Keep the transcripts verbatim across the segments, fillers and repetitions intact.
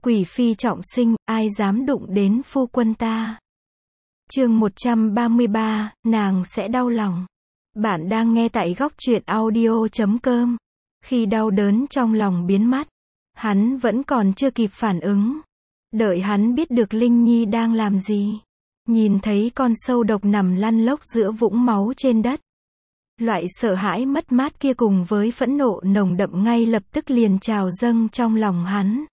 Quỷ phi trọng sinh, ai dám đụng đến phu quân ta. Chương một trăm ba mươi ba, nàng sẽ đau lòng. Bạn đang nghe tại góc truyện audio chấm com. Khi đau đớn trong lòng biến mất, hắn vẫn còn chưa kịp phản ứng. Đợi hắn biết được Linh Nhi đang làm gì. Nhìn thấy con sâu độc nằm lăn lóc giữa vũng máu trên đất. Loại sợ hãi mất mát kia cùng với phẫn nộ nồng đậm ngay lập tức liền trào dâng trong lòng hắn.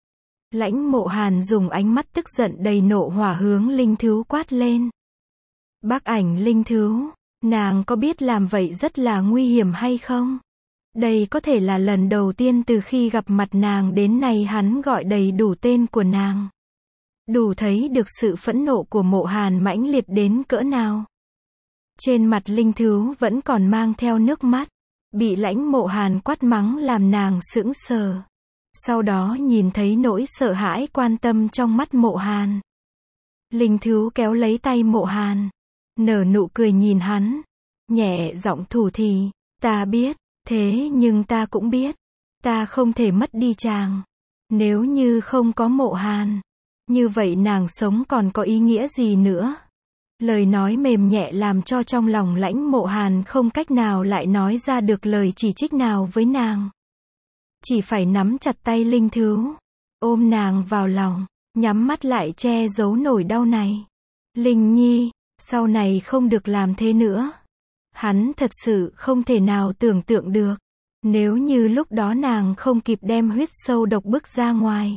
Lãnh Mộ Hàn dùng ánh mắt tức giận đầy nộ hỏa hướng Linh Thứu quát lên. Bác Ảnh Linh Thứu, nàng có biết làm vậy rất là nguy hiểm hay không? Đây có thể là lần đầu tiên từ khi gặp mặt nàng đến nay hắn gọi đầy đủ tên của nàng. Đủ thấy được sự phẫn nộ của Mộ Hàn mãnh liệt đến cỡ nào. Trên mặt Linh Thứu vẫn còn mang theo nước mắt, bị Lãnh Mộ Hàn quát mắng làm nàng sững sờ. Sau đó nhìn thấy nỗi sợ hãi quan tâm trong mắt Mộ Hàn. Linh Thứu kéo lấy tay Mộ Hàn, nở nụ cười nhìn hắn, nhẹ giọng thủ thỉ, ta biết, thế nhưng ta cũng biết, ta không thể mất đi chàng. Nếu như không có Mộ Hàn, như vậy nàng sống còn có ý nghĩa gì nữa? Lời nói mềm nhẹ làm cho trong lòng Lãnh Mộ Hàn không cách nào lại nói ra được lời chỉ trích nào với nàng. Chỉ phải nắm chặt tay Linh Thứu, ôm nàng vào lòng, nhắm mắt lại che giấu nỗi đau này. Linh Nhi, sau này không được làm thế nữa. Hắn thật sự không thể nào tưởng tượng được, nếu như lúc đó nàng không kịp đem huyết sâu độc bước ra ngoài,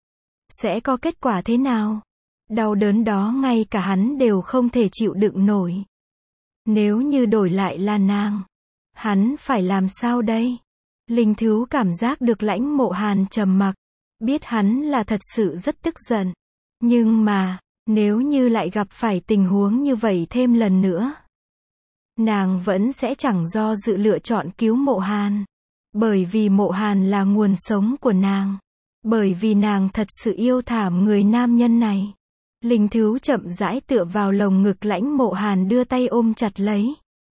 sẽ có kết quả thế nào? Đau đớn đó ngay cả hắn đều không thể chịu đựng nổi. Nếu như đổi lại là nàng, hắn phải làm sao đây? Linh Thứu cảm giác được Lãnh Mộ Hàn trầm mặc, biết hắn là thật sự rất tức giận. Nhưng mà, nếu như lại gặp phải tình huống như vậy thêm lần nữa, nàng vẫn sẽ chẳng do dự lựa chọn cứu Mộ Hàn. Bởi vì Mộ Hàn là nguồn sống của nàng. Bởi vì nàng thật sự yêu thảm người nam nhân này. Linh Thứu chậm rãi tựa vào lồng ngực Lãnh Mộ Hàn đưa tay ôm chặt lấy.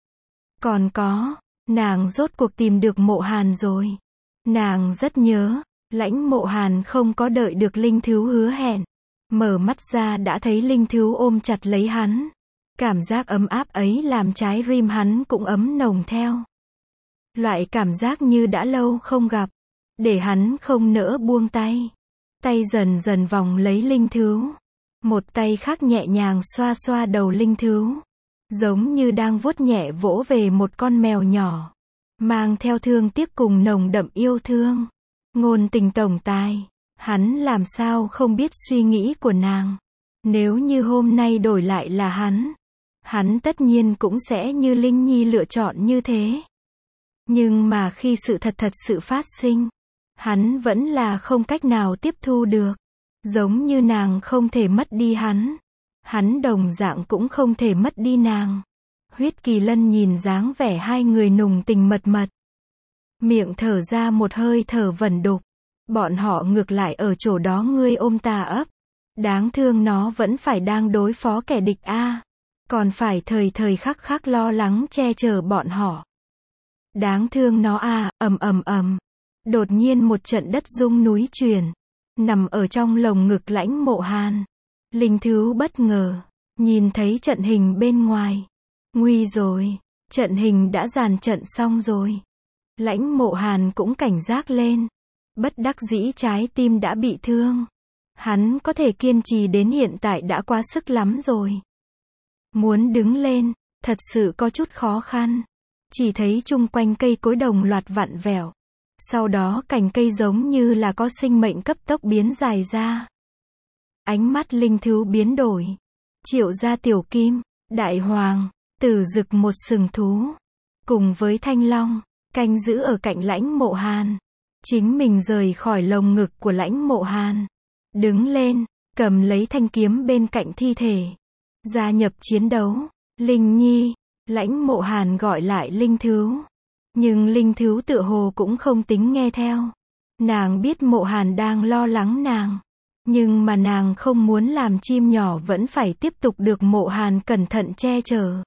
Còn có, nàng rốt cuộc tìm được Mộ Hàn rồi. Nàng rất nhớ. Lãnh Mộ Hàn không có đợi được Linh Thứu hứa hẹn. Mở mắt ra đã thấy Linh Thứu ôm chặt lấy hắn. Cảm giác ấm áp ấy làm trái tim hắn cũng ấm nồng theo. Loại cảm giác như đã lâu không gặp. Để hắn không nỡ buông tay. Tay dần dần vòng lấy Linh Thứu. Một tay khác nhẹ nhàng xoa xoa đầu Linh Thứu. Giống như đang vuốt nhẹ vỗ về một con mèo nhỏ. Mang theo thương tiếc cùng nồng đậm yêu thương. Ngôn tình tổng tài. Hắn làm sao không biết suy nghĩ của nàng. Nếu như hôm nay đổi lại là hắn, hắn tất nhiên cũng sẽ như Linh Nhi lựa chọn như thế. Nhưng mà khi sự thật thật sự phát sinh, hắn vẫn là không cách nào tiếp thu được. Giống như nàng không thể mất đi hắn, hắn đồng dạng cũng không thể mất đi nàng. Huyết Kỳ Lân nhìn dáng vẻ hai người nùng tình mật mật, miệng thở ra một hơi thở vẩn đục. Bọn họ ngược lại ở chỗ đó ngươi ôm ta ấp. Đáng thương nó vẫn phải đang đối phó kẻ địch a, còn phải thời thời khắc khắc lo lắng che chở bọn họ. Đáng thương nó a, ầm ầm ầm. Đột nhiên một trận đất rung núi chuyển, nằm ở trong lồng ngực Lãnh Mộ Hàn. Linh Thứu bất ngờ, nhìn thấy trận hình bên ngoài. Nguy rồi, trận hình đã dàn trận xong rồi. Lãnh Mộ Hàn cũng cảnh giác lên. Bất đắc dĩ trái tim đã bị thương. Hắn có thể kiên trì đến hiện tại đã quá sức lắm rồi. Muốn đứng lên, thật sự có chút khó khăn. Chỉ thấy chung quanh cây cối đồng loạt vặn vẹo. Sau đó cành cây giống như là có sinh mệnh cấp tốc biến dài ra. Ánh mắt Linh Thứu biến đổi. Triệu gia Tiểu Kim, Đại Hoàng, Tử Dực một sừng thú. Cùng với Thanh Long, canh giữ ở cạnh Lãnh Mộ Hàn. Chính mình rời khỏi lồng ngực của Lãnh Mộ Hàn. Đứng lên, cầm lấy thanh kiếm bên cạnh thi thể. Gia nhập chiến đấu. Linh Nhi, Lãnh Mộ Hàn gọi lại Linh Thứu. Nhưng Linh Thứu tựa hồ cũng không tính nghe theo. Nàng biết Mộ Hàn đang lo lắng nàng. Nhưng mà nàng không muốn làm chim nhỏ vẫn phải tiếp tục được Mộ Hàn cẩn thận che chở.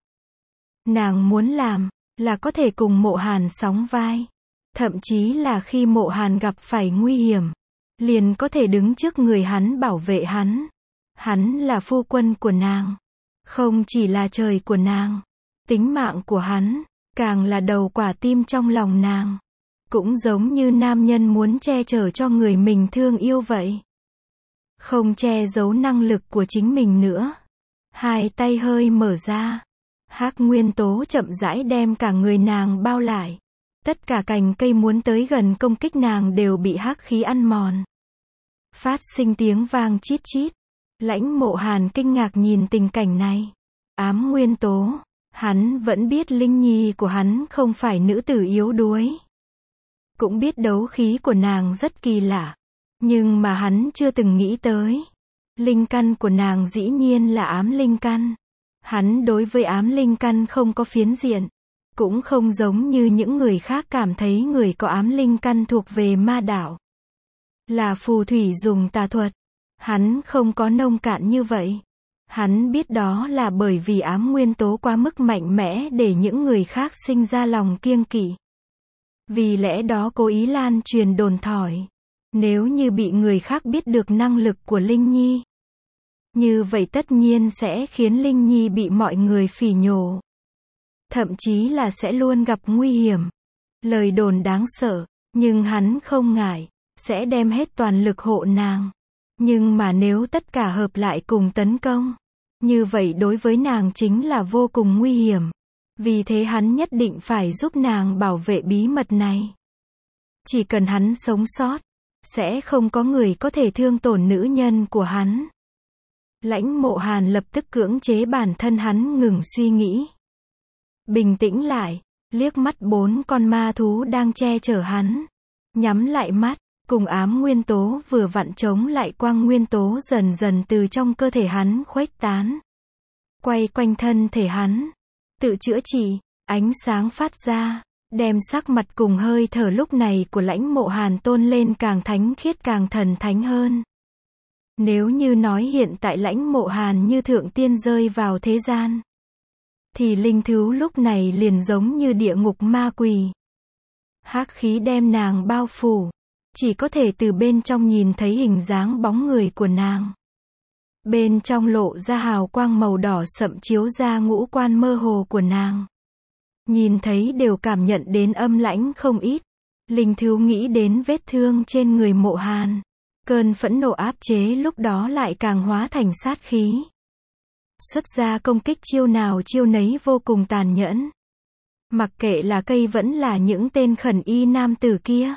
Nàng muốn làm, là có thể cùng Mộ Hàn sóng vai. Thậm chí là khi Mộ Hàn gặp phải nguy hiểm, liền có thể đứng trước người hắn bảo vệ hắn. Hắn là phu quân của nàng. Không chỉ là trời của nàng. Tính mạng của hắn, càng là đầu quả tim trong lòng nàng. Cũng giống như nam nhân muốn che chở cho người mình thương yêu vậy. Không che giấu năng lực của chính mình nữa. Hai tay hơi mở ra. Hắc nguyên tố chậm rãi đem cả người nàng bao lại. Tất cả cành cây muốn tới gần công kích nàng đều bị hắc khí ăn mòn. Phát sinh tiếng vang chít chít. Lãnh Mộ Hàn kinh ngạc nhìn tình cảnh này. Ám nguyên tố. Hắn vẫn biết Linh Nhi của hắn không phải nữ tử yếu đuối. Cũng biết đấu khí của nàng rất kỳ lạ. Nhưng mà hắn chưa từng nghĩ tới. Linh căn của nàng dĩ nhiên là ám linh căn. Hắn đối với ám linh căn không có phiến diện. Cũng không giống như những người khác cảm thấy người có ám linh căn thuộc về ma đạo. Là phù thủy dùng tà thuật. Hắn không có nông cạn như vậy. Hắn biết đó là bởi vì ám nguyên tố quá mức mạnh mẽ để những người khác sinh ra lòng kiêng kỵ. Vì lẽ đó cố ý lan truyền đồn thổi. Nếu như bị người khác biết được năng lực của Linh Nhi, như vậy tất nhiên sẽ khiến Linh Nhi bị mọi người phỉ nhổ. Thậm chí là sẽ luôn gặp nguy hiểm. Lời đồn đáng sợ, nhưng hắn không ngại, sẽ đem hết toàn lực hộ nàng. Nhưng mà nếu tất cả hợp lại cùng tấn công, như vậy đối với nàng chính là vô cùng nguy hiểm. Vì thế hắn nhất định phải giúp nàng bảo vệ bí mật này. Chỉ cần hắn sống sót, sẽ không có người có thể thương tổn nữ nhân của hắn. Lãnh Mộ Hàn lập tức cưỡng chế bản thân hắn ngừng suy nghĩ. Bình tĩnh lại, liếc mắt bốn con ma thú đang che chở hắn. Nhắm lại mắt, cùng ám nguyên tố vừa vặn chống lại quang nguyên tố dần dần từ trong cơ thể hắn khuếch tán. Quay quanh thân thể hắn. Tự chữa trị, ánh sáng phát ra, đem sắc mặt cùng hơi thở lúc này của Lãnh Mộ Hàn tôn lên càng thánh khiết càng thần thánh hơn. Nếu như nói hiện tại Lãnh Mộ Hàn như thượng tiên rơi vào thế gian, thì linh thú lúc này liền giống như địa ngục ma quỷ. Hắc khí đem nàng bao phủ, chỉ có thể từ bên trong nhìn thấy hình dáng bóng người của nàng. Bên trong lộ ra hào quang màu đỏ sậm chiếu ra ngũ quan mơ hồ của nàng. Nhìn thấy đều cảm nhận đến âm lãnh không ít. Linh thú nghĩ đến vết thương trên người Mộ Hàn. Cơn phẫn nộ áp chế lúc đó lại càng hóa thành sát khí. Xuất ra công kích chiêu nào chiêu nấy vô cùng tàn nhẫn. Mặc kệ là cây vẫn là những tên khẩn y nam tử kia.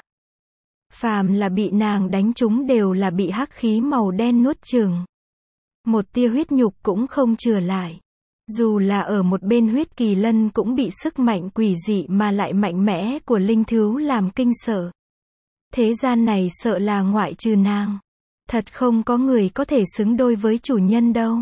Phàm là bị nàng đánh trúng đều là bị hắc khí màu đen nuốt chửng. Một tia huyết nhục cũng không chừa lại. Dù là ở một bên huyết kỳ lân cũng bị sức mạnh quỷ dị mà lại mạnh mẽ của linh thú làm kinh sợ. Thế gian này sợ là ngoại trừ nàng. Thật không có người có thể xứng đôi với chủ nhân đâu.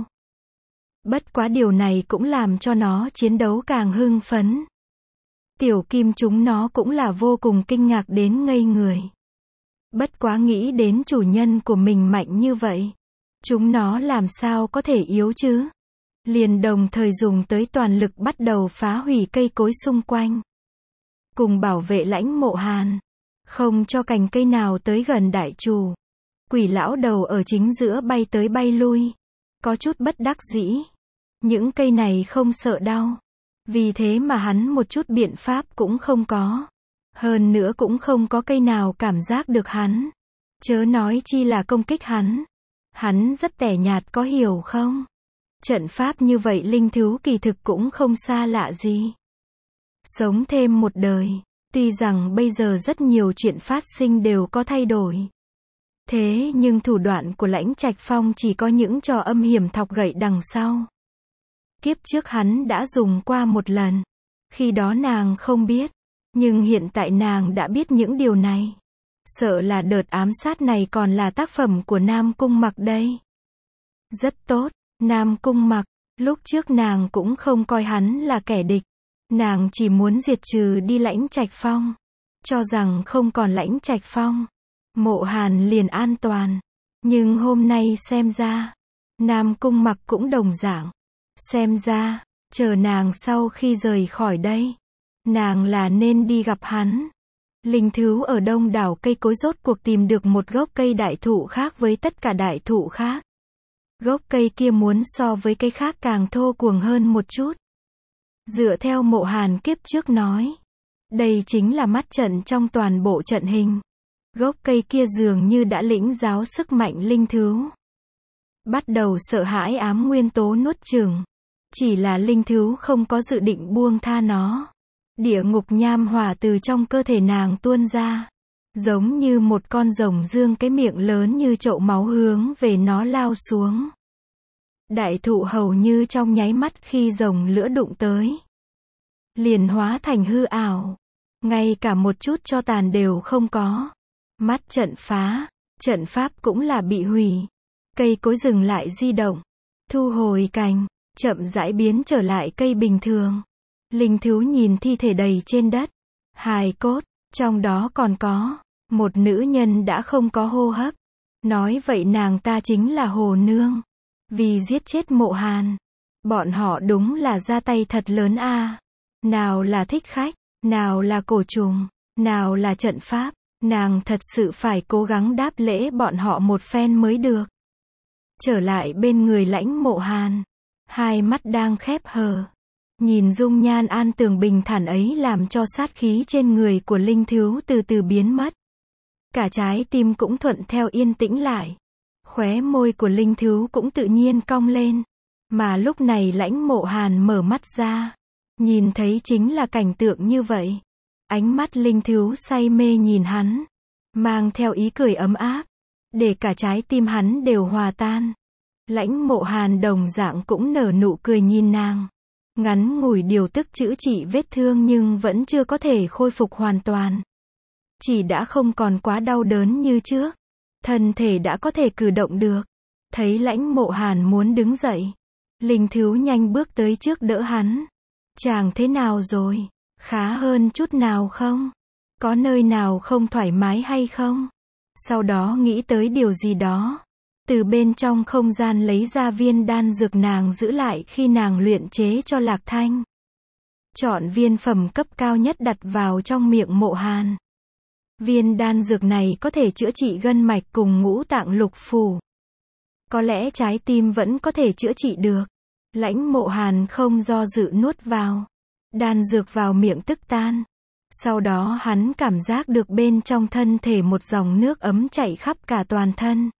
Bất quá điều này cũng làm cho nó chiến đấu càng hưng phấn. Tiểu kim chúng nó cũng là vô cùng kinh ngạc đến ngây người. Bất quá nghĩ đến chủ nhân của mình mạnh như vậy. Chúng nó làm sao có thể yếu chứ? Liền đồng thời dùng tới toàn lực bắt đầu phá hủy cây cối xung quanh. Cùng bảo vệ Lãnh Mộ Hàn. Không cho cành cây nào tới gần đại chủ. Quỷ lão đầu ở chính giữa bay tới bay lui. Có chút bất đắc dĩ. Những cây này không sợ đau. Vì thế mà hắn một chút biện pháp cũng không có. Hơn nữa cũng không có cây nào cảm giác được hắn. Chớ nói chi là công kích hắn. Hắn rất tẻ nhạt có hiểu không? Trận pháp như vậy linh thú kỳ thực cũng không xa lạ gì. Sống thêm một đời. Tuy rằng bây giờ rất nhiều chuyện phát sinh đều có thay đổi. Thế nhưng thủ đoạn của Lãnh Trạch Phong chỉ có những trò âm hiểm thọc gậy đằng sau. Kiếp trước hắn đã dùng qua một lần. Khi đó nàng không biết. Nhưng hiện tại nàng đã biết những điều này. Sợ là đợt ám sát này còn là tác phẩm của Nam Cung Mặc đây. Rất tốt, Nam Cung Mặc, lúc trước nàng cũng không coi hắn là kẻ địch. Nàng chỉ muốn diệt trừ đi Lãnh Trạch Phong. Cho rằng không còn Lãnh Trạch Phong, Mộ Hàn liền an toàn. Nhưng hôm nay xem ra, Nam Cung Mặc cũng đồng dạng. Xem ra, chờ nàng sau khi rời khỏi đây, nàng là nên đi gặp hắn. Linh Thứu ở đông đảo cây cối rốt cuộc tìm được một gốc cây đại thụ khác với tất cả đại thụ khác. Gốc cây kia muốn so với cây khác càng thô cuồng hơn một chút. Dựa theo Mộ Hàn kiếp trước nói, đây chính là mắt trận trong toàn bộ trận hình. Gốc cây kia dường như đã lĩnh giáo sức mạnh Linh Thứu. Bắt đầu sợ hãi ám nguyên tố nuốt chửng. Chỉ là Linh Thứu không có dự định buông tha nó. Địa ngục nham hỏa từ trong cơ thể nàng tuôn ra. Giống như một con rồng dương cái miệng lớn như chậu máu hướng về nó lao xuống. Đại thụ hầu như trong nháy mắt khi rồng lửa đụng tới, liền hóa thành hư ảo. Ngay cả một chút tro tàn đều không có. Mắt trận phá, trận pháp cũng là bị hủy. Cây cối dừng lại di động, thu hồi cành, chậm rãi biến trở lại cây bình thường. Linh Thứu nhìn thi thể đầy trên đất, hài cốt, trong đó còn có một nữ nhân đã không có hô hấp. Nói vậy nàng ta chính là Hồ Nương. Vì giết chết Mộ Hàn, bọn họ đúng là ra tay thật lớn a. À. Nào là thích khách, nào là cổ trùng, nào là trận pháp, nàng thật sự phải cố gắng đáp lễ bọn họ một phen mới được. Trở lại bên người Lãnh Mộ Hàn, hai mắt đang khép hờ, nhìn dung nhan an tường bình thản ấy làm cho sát khí trên người của Linh Thứu từ từ biến mất. Cả trái tim cũng thuận theo yên tĩnh lại. Khóe môi của Linh Thứu cũng tự nhiên cong lên. Mà lúc này Lãnh Mộ Hàn mở mắt ra, nhìn thấy chính là cảnh tượng như vậy. Ánh mắt Linh Thứu say mê nhìn hắn, mang theo ý cười ấm áp, để cả trái tim hắn đều hòa tan. Lãnh Mộ Hàn đồng dạng cũng nở nụ cười nhìn nàng. Ngắn ngủi điều tức chữa trị vết thương nhưng vẫn chưa có thể khôi phục hoàn toàn. Chỉ đã không còn quá đau đớn như trước. Thân thể đã có thể cử động được. Thấy Lãnh Mộ Hàn muốn đứng dậy, Linh Thứu nhanh bước tới trước đỡ hắn. Chàng thế nào rồi? Khá hơn chút nào không? Có nơi nào không thoải mái hay không? Sau đó nghĩ tới điều gì đó. Từ bên trong không gian lấy ra viên đan dược nàng giữ lại khi nàng luyện chế cho Lạc Thanh. Chọn viên phẩm cấp cao nhất đặt vào trong miệng Mộ Hàn. Viên đan dược này có thể chữa trị gân mạch cùng ngũ tạng lục phủ. Có lẽ trái tim vẫn có thể chữa trị được. Lãnh Mộ Hàn không do dự nuốt vào. Đan dược vào miệng tức tan. Sau đó hắn cảm giác được bên trong thân thể một dòng nước ấm chảy khắp cả toàn thân.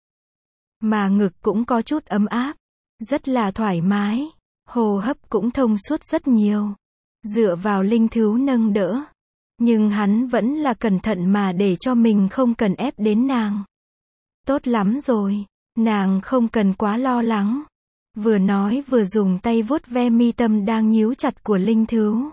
Mà ngực cũng có chút ấm áp. Rất là thoải mái. Hô hấp cũng thông suốt rất nhiều. Dựa vào Linh Thứu nâng đỡ. Nhưng hắn vẫn là cẩn thận mà để cho mình không cần ép đến nàng. Tốt lắm rồi. Nàng không cần quá lo lắng. Vừa nói vừa dùng tay vuốt ve mi tâm đang nhíu chặt của Linh Thứu.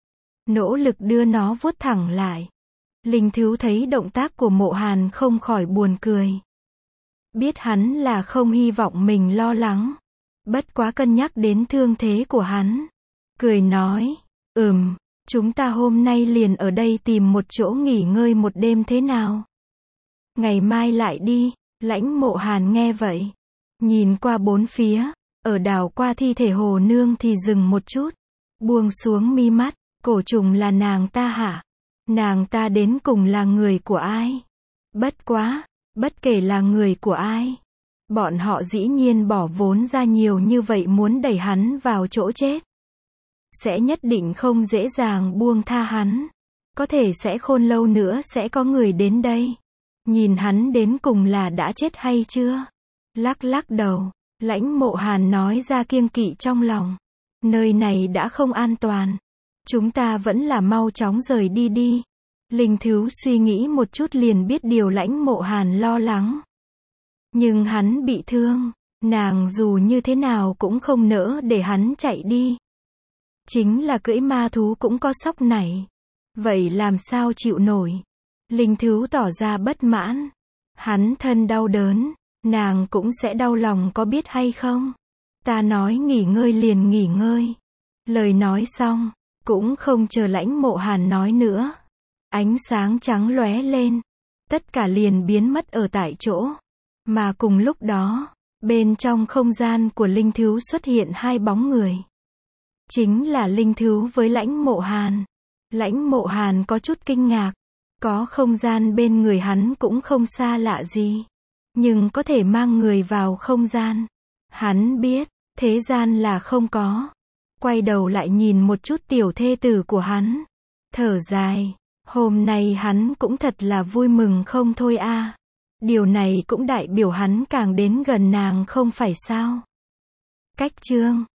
Nỗ lực đưa nó vuốt thẳng lại. Linh Thứu thấy động tác của Mộ Hàn không khỏi buồn cười. Biết hắn là không hy vọng mình lo lắng. Bất quá cân nhắc đến thương thế của hắn. Cười nói, ừm, chúng ta hôm nay liền ở đây tìm một chỗ nghỉ ngơi một đêm thế nào? Ngày mai lại đi. Lãnh Mộ Hàn nghe vậy. Nhìn qua bốn phía. Ở đảo qua thi thể Hồ Nương thì dừng một chút. Buông xuống mi mắt. Cổ trùng là nàng ta hả? Nàng ta đến cùng là người của ai? Bất quá. Bất kể là người của ai. Bọn họ dĩ nhiên bỏ vốn ra nhiều như vậy muốn đẩy hắn vào chỗ chết. Sẽ nhất định không dễ dàng buông tha hắn. Có thể sẽ khôn lâu nữa sẽ có người đến đây. Nhìn hắn đến cùng là đã chết hay chưa? Lắc lắc đầu. Lãnh Mộ Hàn nói ra kiêng kỵ trong lòng. Nơi này đã không an toàn. Chúng ta vẫn là mau chóng rời đi đi. Linh Thứu suy nghĩ một chút liền biết điều Lãnh Mộ Hàn lo lắng. Nhưng hắn bị thương. Nàng dù như thế nào cũng không nỡ để hắn chạy đi. Chính là cưỡi ma thú cũng có sóc nảy. Vậy làm sao chịu nổi? Linh Thứu tỏ ra bất mãn. Hắn thân đau đớn. Nàng cũng sẽ đau lòng có biết hay không? Ta nói nghỉ ngơi liền nghỉ ngơi. Lời nói xong. Cũng không chờ Lãnh Mộ Hàn nói nữa. Ánh sáng trắng lóe lên. Tất cả liền biến mất ở tại chỗ. Mà cùng lúc đó. Bên trong không gian của Linh Thứu xuất hiện hai bóng người. Chính là Linh Thứu với Lãnh Mộ Hàn. Lãnh Mộ Hàn có chút kinh ngạc. Có không gian bên người hắn cũng không xa lạ gì. Nhưng có thể mang người vào không gian. Hắn biết, thế gian là không có. Quay đầu lại nhìn một chút tiểu thê tử của hắn. Thở dài. Hôm nay hắn cũng thật là vui mừng không thôi a. Điều này cũng đại biểu hắn càng đến gần nàng không phải sao. Cách chương